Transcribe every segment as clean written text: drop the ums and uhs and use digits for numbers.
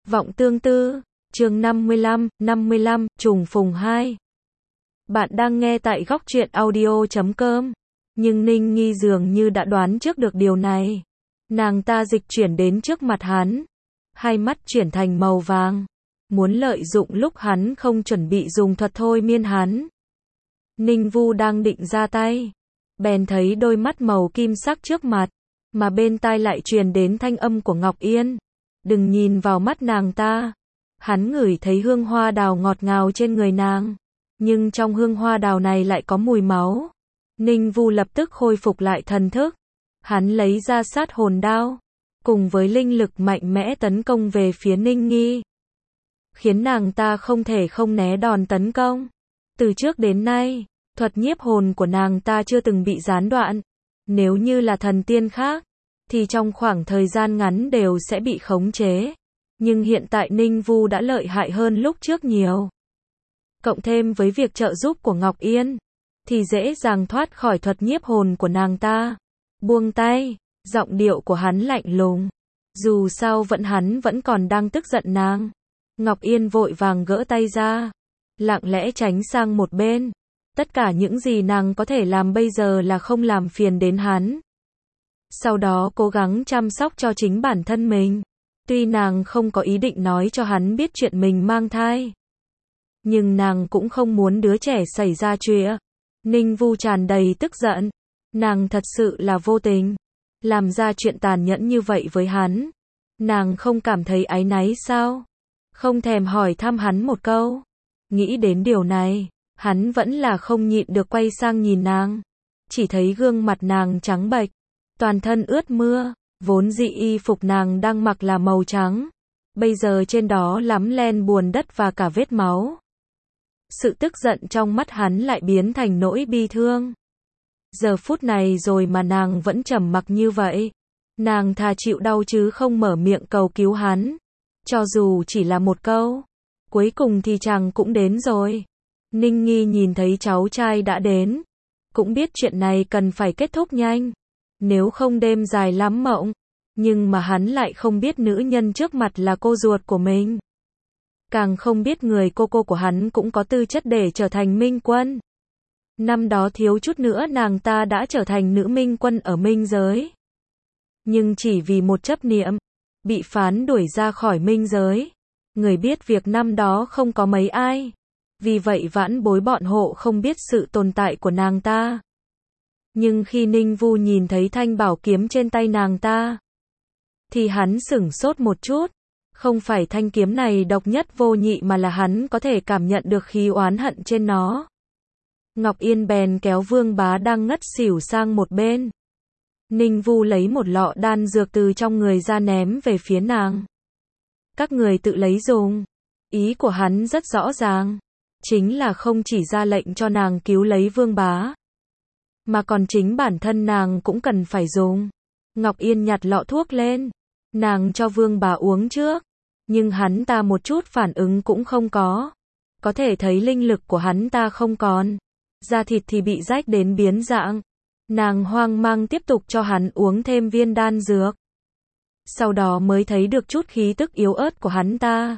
Vọng tương tư, chương 55, trùng phùng 2. Bạn đang nghe tại góc truyện audio.com. Nhưng Ninh Nghi dường như đã đoán trước được điều này. Nàng ta dịch chuyển đến trước mặt hắn. Hai mắt chuyển thành màu vàng. Muốn lợi dụng lúc hắn không chuẩn bị dùng thuật thôi miên hắn. Ninh Vu đang định ra tay. Bèn thấy đôi mắt màu kim sắc trước mặt. Mà bên tai lại truyền đến thanh âm của Ngọc Yên. Đừng nhìn vào mắt nàng ta. Hắn ngửi thấy hương hoa đào ngọt ngào trên người nàng. Nhưng trong hương hoa đào này lại có mùi máu. Ninh Vu lập tức khôi phục lại thần thức. Hắn lấy ra sát hồn đao. Cùng với linh lực mạnh mẽ tấn công về phía Ninh Nghi. Khiến nàng ta không thể không né đòn tấn công. Từ trước đến nay, thuật nhiếp hồn của nàng ta chưa từng bị gián đoạn. Nếu như là thần tiên khác, thì trong khoảng thời gian ngắn đều sẽ bị khống chế. Nhưng hiện tại Ninh Vu đã lợi hại hơn lúc trước nhiều. Cộng thêm với việc trợ giúp của Ngọc Yên, thì dễ dàng thoát khỏi thuật nhiếp hồn của nàng ta. Buông tay, giọng điệu của hắn lạnh lùng. Dù sao hắn vẫn còn đang tức giận nàng. Ngọc Yên vội vàng gỡ tay ra, lặng lẽ tránh sang một bên. Tất cả những gì nàng có thể làm bây giờ là không làm phiền đến hắn. Sau đó cố gắng chăm sóc cho chính bản thân mình. Tuy nàng không có ý định nói cho hắn biết chuyện mình mang thai, nhưng nàng cũng không muốn đứa trẻ xảy ra chuyện. Ninh Vu tràn đầy tức giận. Nàng thật sự là vô tình, làm ra chuyện tàn nhẫn như vậy với hắn. Nàng không cảm thấy áy náy sao? Không thèm hỏi thăm hắn một câu. Nghĩ đến điều này, hắn vẫn là không nhịn được quay sang nhìn nàng. Chỉ thấy gương mặt nàng trắng bệch, toàn thân ướt mưa. Vốn dĩ y phục nàng đang mặc là màu trắng. Bây giờ trên đó lắm len bùn đất và cả vết máu. Sự tức giận trong mắt hắn lại biến thành nỗi bi thương. Giờ phút này rồi mà nàng vẫn trầm mặc như vậy. Nàng thà chịu đau chứ không mở miệng cầu cứu hắn. Cho dù chỉ là một câu. Cuối cùng thì chàng cũng đến rồi. Ninh Nghi nhìn thấy cháu trai đã đến. Cũng biết chuyện này cần phải kết thúc nhanh. Nếu không đêm dài lắm mộng. Nhưng mà hắn lại không biết nữ nhân trước mặt là cô ruột của mình. Càng không biết người cô của hắn cũng có tư chất để trở thành minh quân. Năm đó thiếu chút nữa nàng ta đã trở thành nữ minh quân ở minh giới. Nhưng chỉ vì một chấp niệm, bị phán đuổi ra khỏi minh giới. Người biết việc năm đó không có mấy ai. Vì vậy vãn bối bọn hộ không biết sự tồn tại của nàng ta. Nhưng khi Ninh Vu nhìn thấy thanh bảo kiếm trên tay nàng ta, thì hắn sửng sốt một chút. Không phải thanh kiếm này độc nhất vô nhị mà là hắn có thể cảm nhận được khí oán hận trên nó. Ngọc Yên bèn kéo Vương Bá đang ngất xỉu sang một bên. Ninh Vu lấy một lọ đan dược từ trong người ra ném về phía nàng. Các người tự lấy dùng. Ý của hắn rất rõ ràng. Chính là không chỉ ra lệnh cho nàng cứu lấy Vương Bá, mà còn chính bản thân nàng cũng cần phải dùng. Ngọc Yên nhặt lọ thuốc lên. Nàng cho Vương Bá uống trước. Nhưng hắn ta một chút phản ứng cũng không có. Có thể thấy linh lực của hắn ta không còn. Da thịt thì bị rách đến biến dạng. Nàng hoang mang tiếp tục cho hắn uống thêm viên đan dược. Sau đó mới thấy được chút khí tức yếu ớt của hắn ta.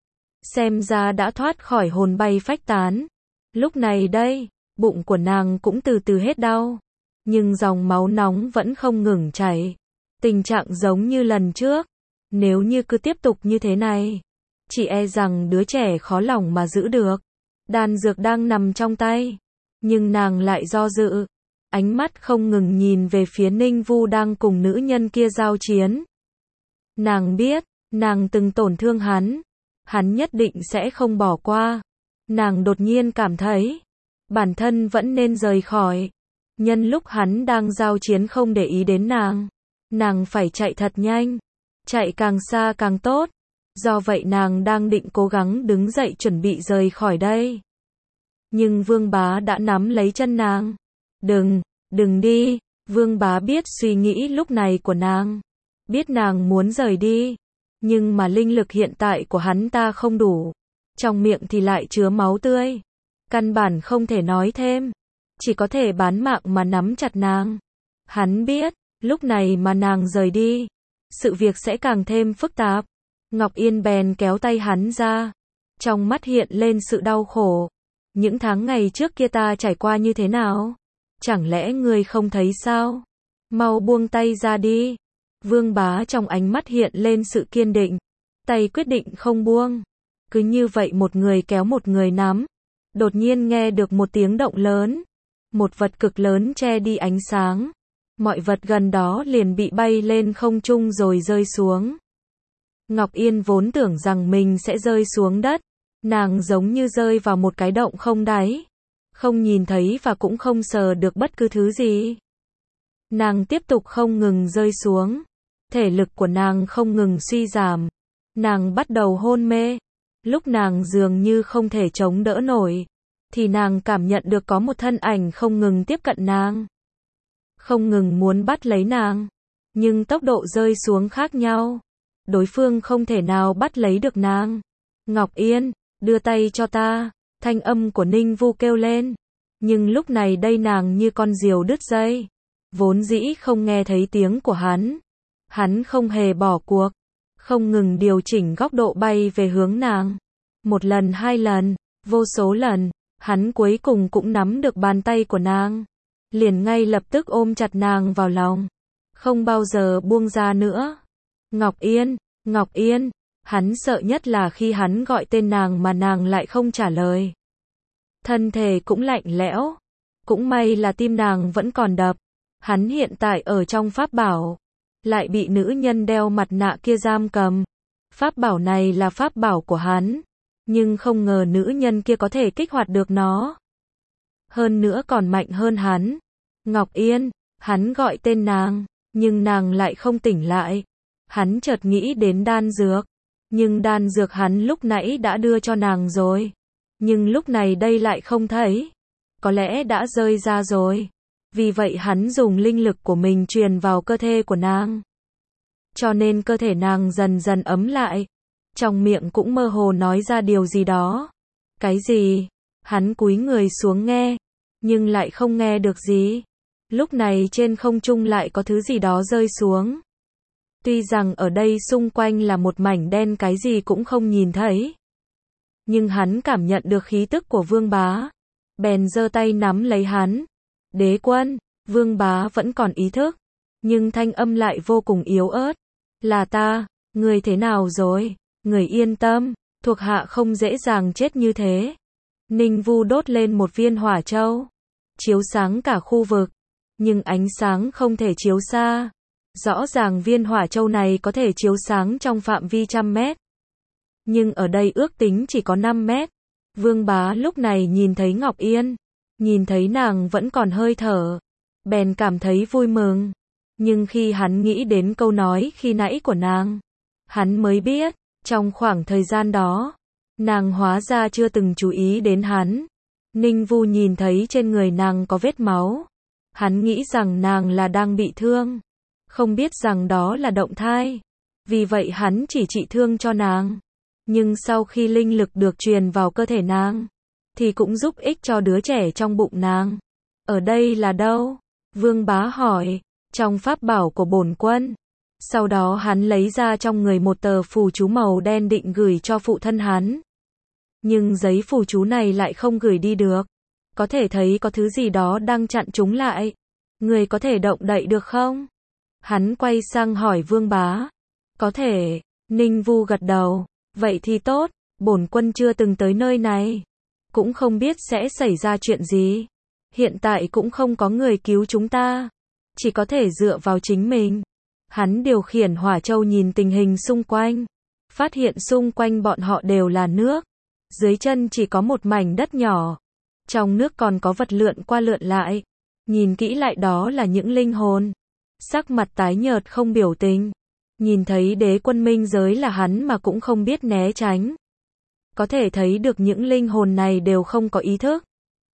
Xem ra đã thoát khỏi hồn bay phách tán. Lúc này đây, bụng của nàng cũng từ từ hết đau. Nhưng dòng máu nóng vẫn không ngừng chảy. Tình trạng giống như lần trước. Nếu như cứ tiếp tục như thế này, chỉ e rằng đứa trẻ khó lòng mà giữ được. Đan dược đang nằm trong tay. Nhưng nàng lại do dự. Ánh mắt không ngừng nhìn về phía Ninh Vu đang cùng nữ nhân kia giao chiến. Nàng biết, nàng từng tổn thương hắn. Hắn nhất định sẽ không bỏ qua. Nàng đột nhiên cảm thấy, bản thân vẫn nên rời khỏi. Nhân lúc hắn đang giao chiến không để ý đến nàng. Nàng phải chạy thật nhanh. Chạy càng xa càng tốt. Do vậy nàng đang định cố gắng đứng dậy chuẩn bị rời khỏi đây. Nhưng Vương Bá đã nắm lấy chân nàng. Đừng đi. Vương Bá biết suy nghĩ lúc này của nàng. Biết nàng muốn rời đi. Nhưng mà linh lực hiện tại của hắn ta không đủ. Trong miệng thì lại chứa máu tươi. Căn bản không thể nói thêm. Chỉ có thể bán mạng mà nắm chặt nàng. Hắn biết, lúc này mà nàng rời đi, sự việc sẽ càng thêm phức tạp. Ngọc Yên bèn kéo tay hắn ra. Trong mắt hiện lên sự đau khổ. Những tháng ngày trước kia ta trải qua như thế nào? Chẳng lẽ ngươi không thấy sao? Mau buông tay ra đi. Vương Bá trong ánh mắt hiện lên sự kiên định. Tay quyết định không buông. Cứ như vậy một người kéo một người nắm. Đột nhiên nghe được một tiếng động lớn. Một vật cực lớn che đi ánh sáng. Mọi vật gần đó liền bị bay lên không trung rồi rơi xuống. Ngọc Yên vốn tưởng rằng mình sẽ rơi xuống đất. Nàng giống như rơi vào một cái động không đáy. Không nhìn thấy và cũng không sờ được bất cứ thứ gì. Nàng tiếp tục không ngừng rơi xuống. Thể lực của nàng không ngừng suy giảm. Nàng bắt đầu hôn mê. Lúc nàng dường như không thể chống đỡ nổi, thì nàng cảm nhận được có một thân ảnh không ngừng tiếp cận nàng. Không ngừng muốn bắt lấy nàng. Nhưng tốc độ rơi xuống khác nhau. Đối phương không thể nào bắt lấy được nàng. Ngọc Yên, đưa tay cho ta. Thanh âm của Ninh Vu kêu lên. Nhưng lúc này đây nàng như con diều đứt dây. Vốn dĩ không nghe thấy tiếng của hắn. Hắn không hề bỏ cuộc. Không ngừng điều chỉnh góc độ bay về hướng nàng. Một lần, hai lần, vô số lần. Hắn cuối cùng cũng nắm được bàn tay của nàng. Liền ngay lập tức ôm chặt nàng vào lòng. Không bao giờ buông ra nữa. Ngọc Yên, Ngọc Yên. Hắn sợ nhất là khi hắn gọi tên nàng mà nàng lại không trả lời. Thân thể cũng lạnh lẽo. Cũng may là tim nàng vẫn còn đập. Hắn hiện tại ở trong pháp bảo. Lại bị nữ nhân đeo mặt nạ kia giam cầm. Pháp bảo này là pháp bảo của hắn. Nhưng không ngờ nữ nhân kia có thể kích hoạt được nó. Hơn nữa còn mạnh hơn hắn. Ngọc Yên, hắn gọi tên nàng. Nhưng nàng lại không tỉnh lại. Hắn chợt nghĩ đến đan dược. Nhưng đan dược hắn lúc nãy đã đưa cho nàng rồi. Nhưng lúc này đây lại không thấy. Có lẽ đã rơi ra rồi. Vì vậy hắn dùng linh lực của mình truyền vào cơ thể của nàng. Cho nên cơ thể nàng dần dần ấm lại. Trong miệng cũng mơ hồ nói ra điều gì đó. Cái gì? Hắn cúi người xuống nghe. Nhưng lại không nghe được gì. Lúc này trên không trung lại có thứ gì đó rơi xuống. Tuy rằng ở đây xung quanh là một mảnh đen, cái gì cũng không nhìn thấy. Nhưng hắn cảm nhận được khí tức của Vương Bá. Bèn giơ tay nắm lấy hắn. Đế quân, Vương Bá vẫn còn ý thức. Nhưng thanh âm lại vô cùng yếu ớt. Là ta, người thế nào rồi? Người yên tâm, thuộc hạ không dễ dàng chết như thế. Ninh Vu đốt lên một viên hỏa châu. Chiếu sáng cả khu vực. Nhưng ánh sáng không thể chiếu xa. Rõ ràng viên hỏa châu này có thể chiếu sáng trong phạm vi 100 mét. Nhưng ở đây ước tính chỉ có 5 mét. Vương Bá lúc này nhìn thấy Ngọc Yên. Nhìn thấy nàng vẫn còn hơi thở. Bèn cảm thấy vui mừng. Nhưng khi hắn nghĩ đến câu nói khi nãy của nàng. Hắn mới biết, trong khoảng thời gian đó, nàng hóa ra chưa từng chú ý đến hắn. Ninh Vu nhìn thấy trên người nàng có vết máu. Hắn nghĩ rằng nàng là đang bị thương. Không biết rằng đó là động thai. Vì vậy hắn chỉ trị thương cho nàng. Nhưng sau khi linh lực được truyền vào cơ thể nàng, thì cũng giúp ích cho đứa trẻ trong bụng nàng. Ở đây là đâu? Vương Bá hỏi. Trong pháp bảo của bổn quân. Sau đó hắn lấy ra trong người một tờ phù chú màu đen định gửi cho phụ thân hắn. Nhưng giấy phù chú này lại không gửi đi được. Có thể thấy có thứ gì đó đang chặn chúng lại. Người có thể động đậy được không? Hắn quay sang hỏi Vương Bá. Có thể. Ninh Vu gật đầu. Vậy thì tốt. Bổn quân chưa từng tới nơi này. Cũng không biết sẽ xảy ra chuyện gì. Hiện tại cũng không có người cứu chúng ta. Chỉ có thể dựa vào chính mình. Hắn điều khiển hỏa châu nhìn tình hình xung quanh. Phát hiện xung quanh bọn họ đều là nước. Dưới chân chỉ có một mảnh đất nhỏ. Trong nước còn có vật lượn qua lượn lại. Nhìn kỹ lại đó là những linh hồn. Sắc mặt tái nhợt không biểu tình. Nhìn thấy đế quân minh giới là hắn mà cũng không biết né tránh. Có thể thấy được những linh hồn này đều không có ý thức.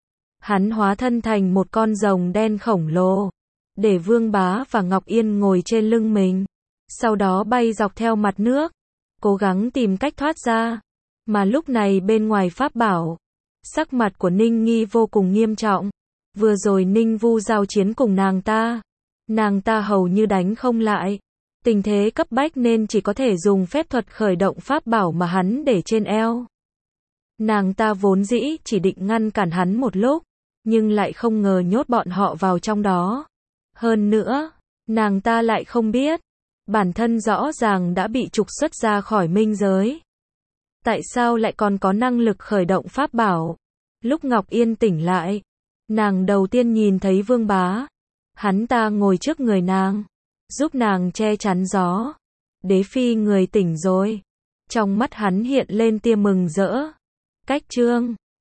Hắn hóa thân thành một con rồng đen khổng lồ. Để Vương Bá và Ngọc Yên ngồi trên lưng mình. Sau đó bay dọc theo mặt nước. Cố gắng tìm cách thoát ra. Mà lúc này bên ngoài pháp bảo. Sắc mặt của Ninh Nghi vô cùng nghiêm trọng. Vừa rồi Ninh Vu giao chiến cùng nàng ta. Nàng ta hầu như đánh không lại. Tình thế cấp bách nên chỉ có thể dùng phép thuật khởi động pháp bảo mà hắn để trên eo. Nàng ta vốn dĩ chỉ định ngăn cản hắn một lúc, nhưng lại không ngờ nhốt bọn họ vào trong đó. Hơn nữa, nàng ta lại không biết, bản thân rõ ràng đã bị trục xuất ra khỏi minh giới. Tại sao lại còn có năng lực khởi động pháp bảo? Lúc Ngọc Yên tỉnh lại, nàng đầu tiên nhìn thấy Vương Bá. Hắn ta ngồi trước người nàng, giúp nàng che chắn gió. Đế phi người tỉnh rồi. Trong mắt hắn hiện lên tia mừng rỡ. Cách chương